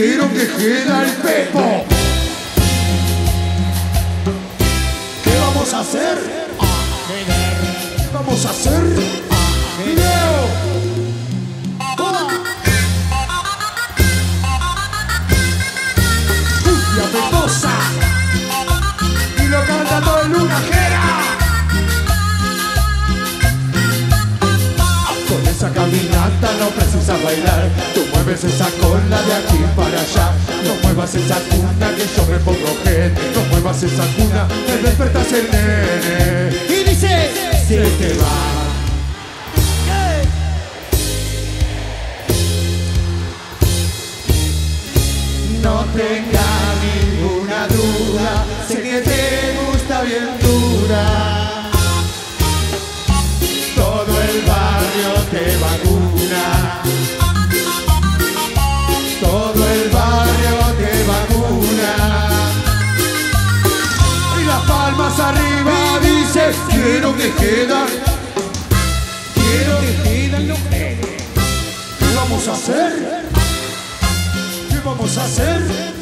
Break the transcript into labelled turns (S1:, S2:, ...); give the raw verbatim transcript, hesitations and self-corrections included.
S1: quiero que queda el Pepo. ¿Qué vamos a hacer? ¿Qué vamos a hacer? ¡Video! ¡Cumbia Mendoza! Y lo canta todo el Lunajera. Con esa caminata no precisas bailar. Tú mueves esa cola de aquí para allá. No muevas esa cuna que yo me pongo gente. No muevas esa cuna, me despertas el nene.
S2: Y dice,
S1: se te va. No tenga ninguna duda, sé que te gusta bien dura. Todo el barrio te vacuna. Todo el barrio te vacuna. Y las palmas arriba dice, quiero que quedan. Quiero que quedan los nenes. ¿Qué vamos a hacer? ¿Qué vamos a hacer?